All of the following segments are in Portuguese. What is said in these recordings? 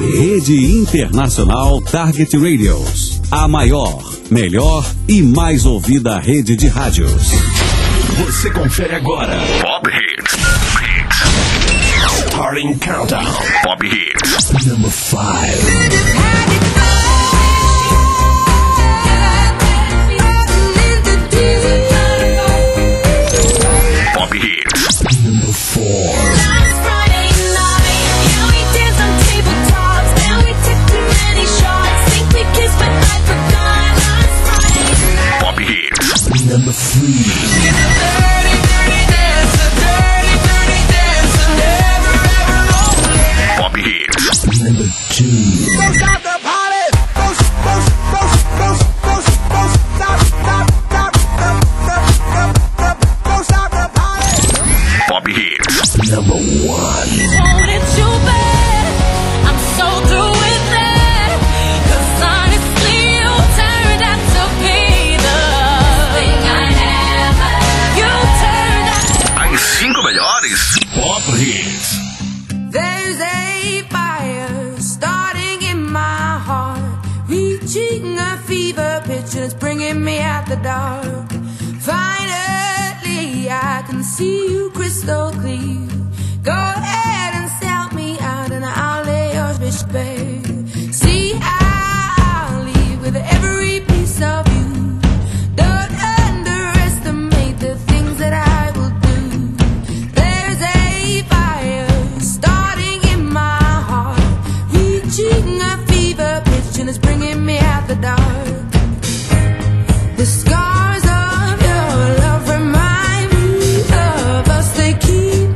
Rede Internacional Target Radios. A maior, melhor e mais ouvida rede de rádios. Você confere agora. Pop Hits. Starting Countdown. Pop Hits. Number 5. Pop Hits. Number 4. Pop Hits. Number 3. Pop Hits. Number 2. Don't stop the party. Don't stop. Don't stop the party. Pop Hits. Number 1. Wanted you bad. I'm so through with that. 'Cause honestly, you turned out to be the thing I ever. You turned out. As 5 melhores. Pop Hits. There's a fire starting in my heart, reaching a fever pitch and it's bringing me out the dark. Finally, I can see you crystal clear. Go ahead and sell me out and I'll lay your bitch bare. See, I'll leave with every piece of you. Don't underestimate the things that I will do. There's a fire starting in my heart, reaching a fever pitch and it's bringing me out the dark. The scars of your love remind me of us. They keep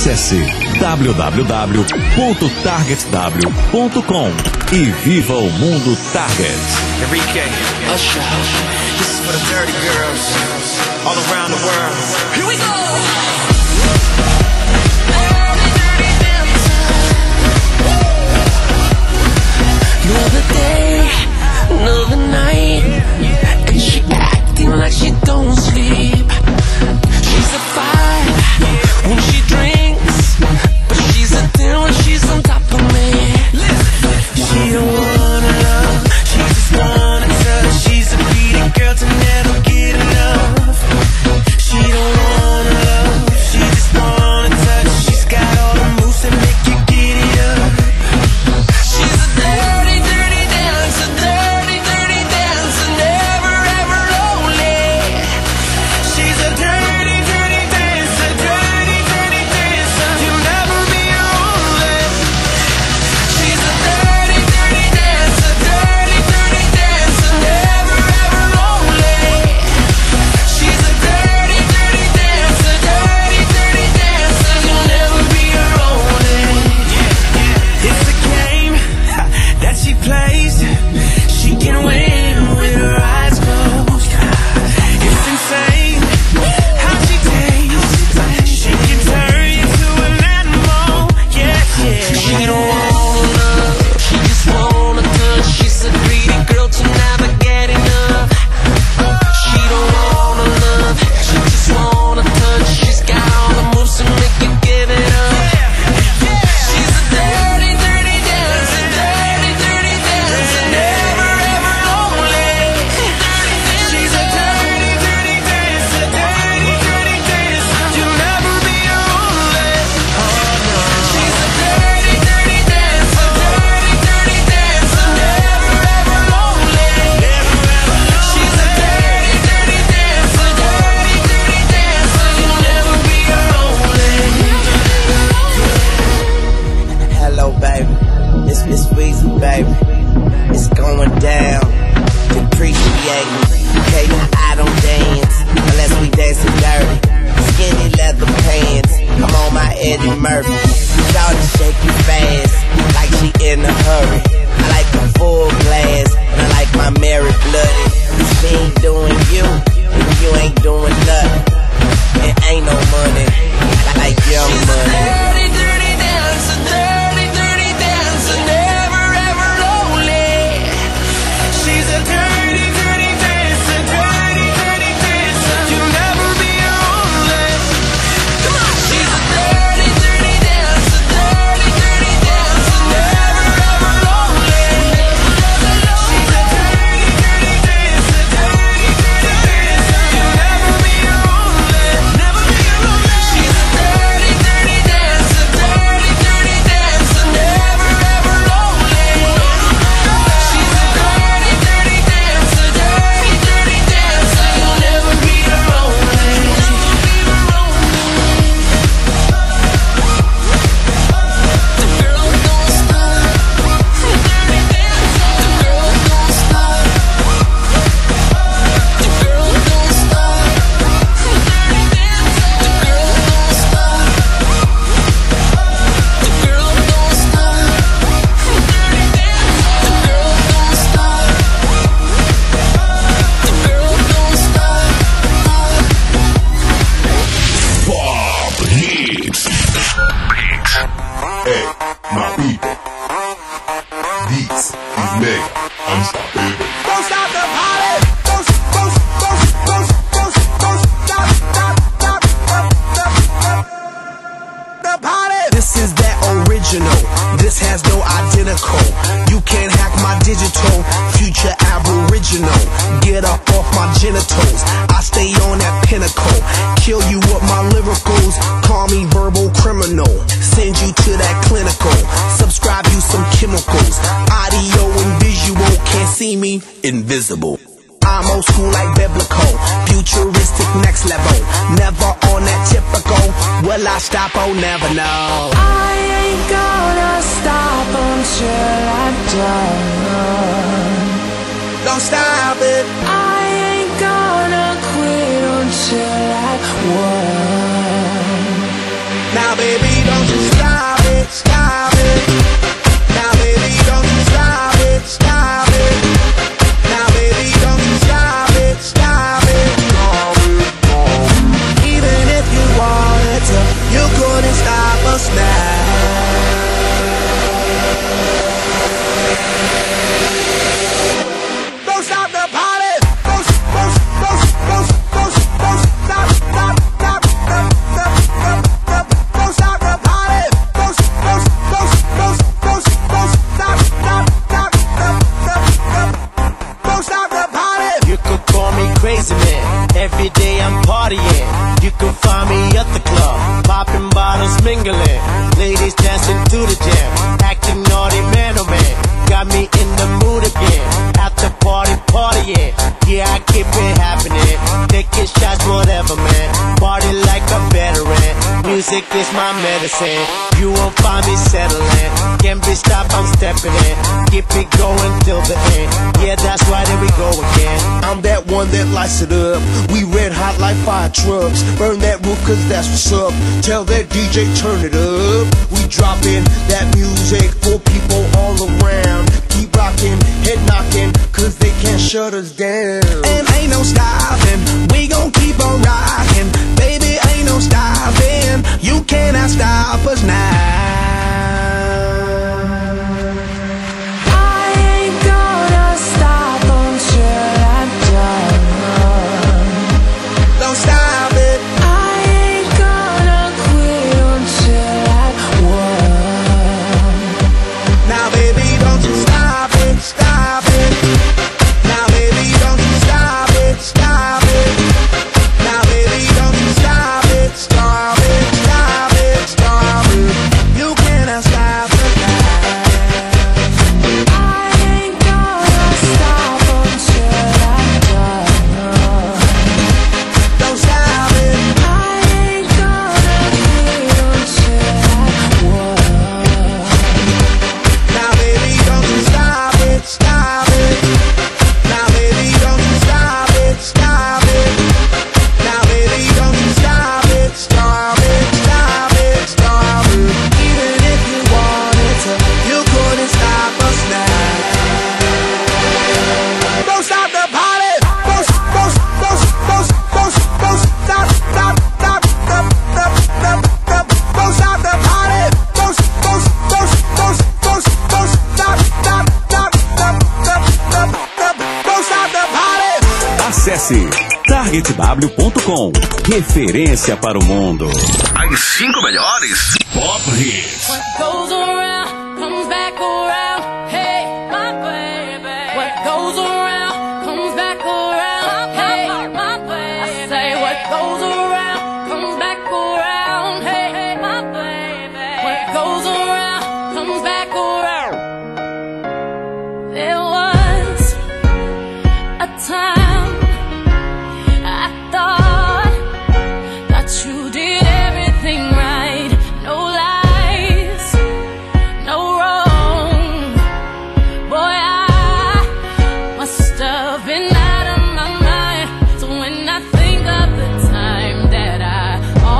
Acesse www.targetw.com e viva o mundo Target. Enrique, Usher, this is for the dirty girls all around the world. Here we go! Another day, another night, and she acting like she don't sleep. She's a 5 when she drinks, but she's a 10 when she's on top of me. She don't wanna love, she just wanna touch. She's a greedy girl to never get enough. She don't wanna love, she just wanna touch. She's got all the moves that make you get it up. She's a dirty, dirty dancer, dirty, dirty dancer, never ever lonely. She's a dirty, dirty dancer, dirty, dirty dancer, you'll never be lonely. She's a dirty, dirty dancer, dirty, dirty dancer, never ever lonely. She's a dirty, dirty dancer, dirty, dirty dancer, you'll never be lonely. It's a game that she plays. She can win with her eyes closed. It's insane how she tastes. She can turn you to an animal. Yeah, yeah. She don't wanna love, she just wanna touch. She's a greedy girl to never get enough. She don't wanna love, she just wanna touch. She's got all the moves to make you give it up. She's a dirty, dirty dancer, dirty, dirty dancer, never ever lonely. She's a dirty, dirty dancer, dirty, dirty dancer, you'll never be lonely. She's a dirty, dirty dancer, dirty, dirty dancer, never ever lonely. She's a dirty, dirty dancer, dirty, dirty dancer, you'll never be lonely. Hello, baby. It's Weezy, baby. It's going down. Depreciating. Okay, now I don't dance unless we dancing dirty. Skinny leather pants. I'm on my Eddie Murphy. Shawty shake you fast like she in a hurry. I like the full glass and I like my Mary blooded. She ain't doing you and you ain't doing nothing. It ain't no money. I like young money. Dirty, dirty dancer, dirty, dirty dancer, never ever lonely. She's a dirty, dirty dancer, dirty, dirty dancer, you'll never be lonely. Come on, she's a dirty, dirty dancer, dirty, dirty dancer, never ever lonely. She's a dirty, dirty dancer, dirty, dirty dancer, you'll never be lonely. Never be lonely. She's a dirty, dirty dancer, dirty, dirty dancer, never ever lonely. She's a dirty, dirty dancer, dirty, dirty dancer, you'll never be lonely. The girl don't stop. The dirty dancer. The girl don't stop. The girl don't stop. The dirty dancer. The girl don't stop. The girl don't stop. The dirty dancer. The girl don't stop. The girl don't stop. Bob Hicks. Hey, my people. This is mega unstoppable. Don't stop the party. Don't stop, the party. This is that original. This has no identical. You can't hack my digital. Future aboriginal. Get up off my genitals. I stay on that pinnacle. Kill you with my lyricals. Call me verbal criminal. Send you to that clinical. Subscribe you some chemicals. Audio and visual. Can't see me. Invisible. I'm old school like biblical, futuristic next level. Never on that typical. Will I stop? Oh, never know. I ain't gonna stop until I'm done. Don't stop it. I ain't gonna quit until I won. Now, baby, I'm partying. You can find me at the club, popping bottles, mingling. Ladies dancing to the jam, acting naughty, man, oh man. Got me in the mood again. After party, partying. Yeah, I keep it happening. Taking shots, whatever, man. Party like a veteran. Music is my medicine. You won't find me settling. Can't be stopped, I'm stepping in. Keep it going till the end. Yeah, that's why there we go again. I'm that one that lights it up. We red hot like fire trucks. Burn that roof cause that's what's up. Tell that DJ turn it up. We dropping that music for people all around. Keep rocking, head knocking, cause they can't shut us down. And ain't no stopping, we gon' keep on rocking. Baby, ain't no stopping, you cannot stop us now. I ain't gonna stop until I'm done. Don't stop it. I ain't gonna quit until I've won. Now baby, don't you stop it, stop it. Now baby, don't you stop it, stop it. Now baby, don't you stop it, stop it, stop it, stop it. You cannot stop it now. I ain't gonna stop until I'm done. Don't stop it. I ain't gonna quit until I've won. Now baby, don't you stop it, stop it. Now baby, don't you stop it, stop it. Now baby, don't you stop it, stop it, stop it, stop it. Even if you wanted to, you couldn't stop us now. Don't stop the party. Don't stop, stop, stop, stop, stop, stop, stop, stop. Don't stop the party. Don't stop, stop, stop, stop, stop, stop, stop, stop, stop. Don't stop the party. Acesse targetw.com. Referência para o mundo. As 5 melhores Pop Hits. What goes around comes back around. Hey, my baby. What goes around comes back around. Hey, my baby. I say what goes around comes back around. Hey, my baby. What goes around comes back around. There was a time I thought that you did everything right. No lies, no wrong. Boy, I must have been out of my mind. So when I think of the time that I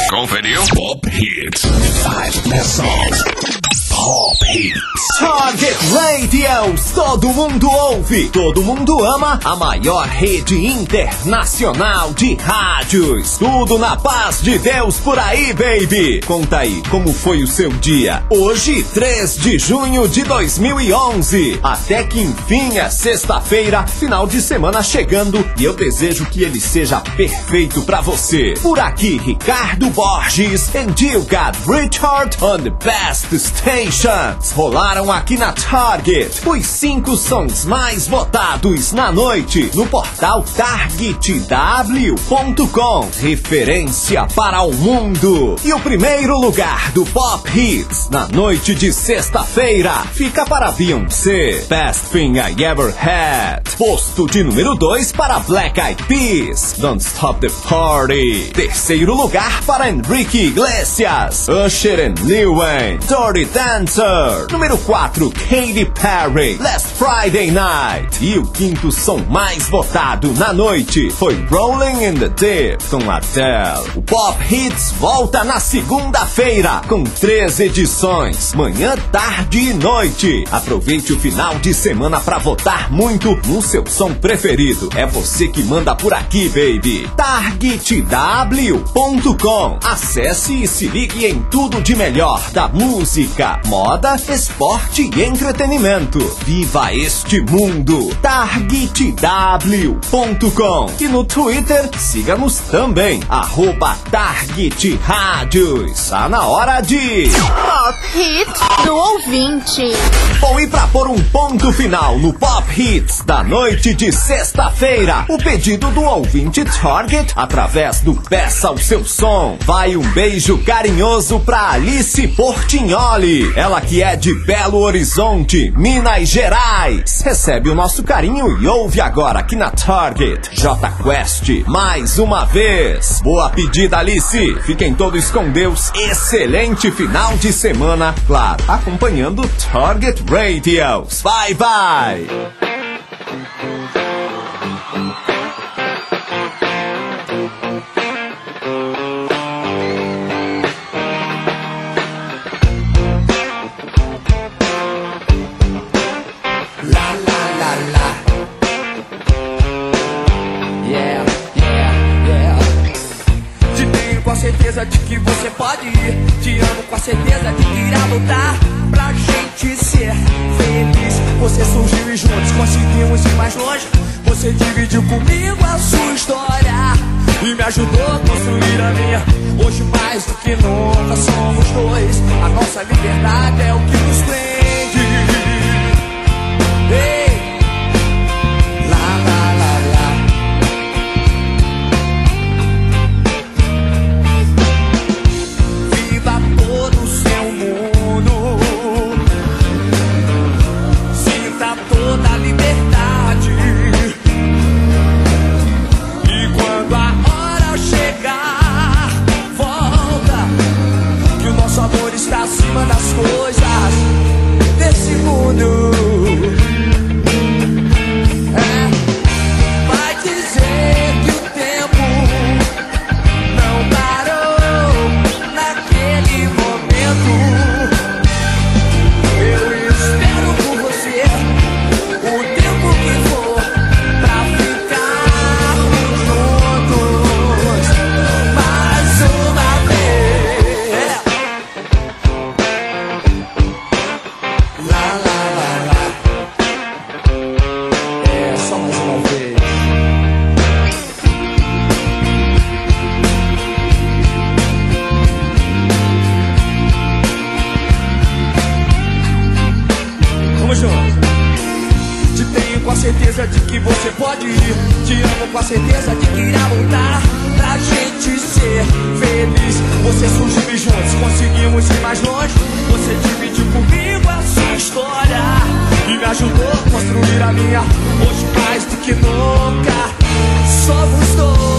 Conferiu? Pop Hits. 5 best songs. Pop Hits. Target Radio, todo mundo ouve, todo mundo ama, a maior rede internacional de rádios. Tudo na paz de Deus por aí, baby. Conta aí, como foi o seu dia? Hoje, 3 de junho de 2011. Até que enfim é sexta-feira, final de semana chegando, e eu desejo que ele seja perfeito pra você. Por aqui, Ricardo Borges and you got Richard on the best stations. Rolaram aqui na Target os 5 sons mais votados na noite no portal targetw.com, referência para o mundo. E o primeiro lugar do Pop Hits na noite de sexta-feira fica para Beyoncé, Best Thing I Ever Had. Posto de número 2 para Black Eyed Peas, Don't Stop the Party. Terceiro lugar para Enrique Iglesias, Usher and Lil Wayne, Dirty Dancer. Número 4, Katy Perry, Last Friday Night. E o quinto som mais votado na noite foi Rolling in the Deep com Adele. O Pop Hits volta na segunda-feira com 3 edições, manhã, tarde e noite. Aproveite o final de semana pra votar muito no seu som preferido. É você que manda por aqui, baby. targetw.com. Acesse e se ligue em tudo de melhor da música, moda, esporte e entretenimento. Viva este mundo. targetw.com. E no Twitter, siga-nos também, @TargetRádios. Tá na hora de Pop Hits do ouvinte. Bom, e pra pôr um ponto final no Pop Hits da noite de sexta-feira, o pedido do ouvinte Target através do Peça o Seu Som. Vai um beijo carinhoso pra Alice Portignoli, ela que é de Belo Horizonte, Minas Gerais. Recebe o nosso carinho e ouve agora aqui na Target J Quest mais uma vez. Boa pedida, Alice. Fiquem todos com Deus. Excelente final de semana, claro, acompanhando Target Radios. Bye, bye. Com a certeza de que você pode ir. Te amo com a certeza de que irá voltar pra gente ser feliz. Você surgiu e juntos conseguimos ir mais longe. Você dividiu comigo a sua história e me ajudou a construir a minha. Hoje mais do que nunca somos dois. A nossa liberdade é o que nos prende. Ei. Lá, lá, lá, lá. Todo o seu mundo, sinta toda a liberdade. E quando a hora chegar, volta, que o nosso amor está acima das coisas desse mundo. Vai dizer que o tempo não parou naquele momento. Eu espero por você o tempo que for pra ficarmos juntos mais uma vez. Lá, lá, lá, lá. É, só mais uma vez. Vamos juntos. Te tenho com a certeza de que você pode ir. Te amo com a certeza de que irá voltar pra gente ser feliz. Você surgiu e juntos conseguimos ir mais longe. Você dividiu comigo a sua história e me ajudou a construir a minha. Hoje mais do que nunca somos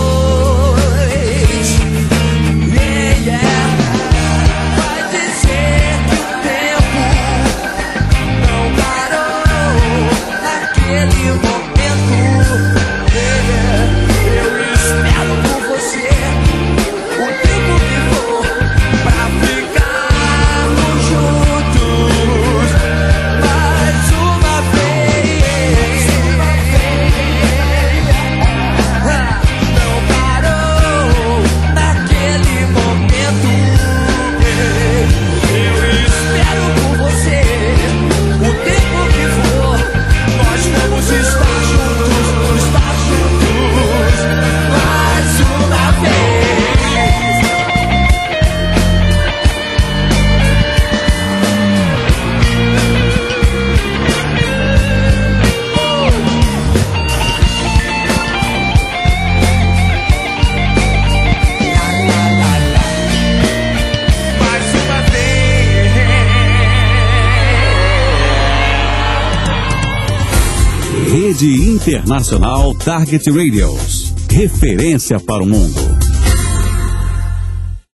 dois. Yeah, yeah. Vai dizer que o tempo não parou naquele momento. Yeah, eu espero por você o tempo que for Rede Internacional Target Radios. Referência para o mundo.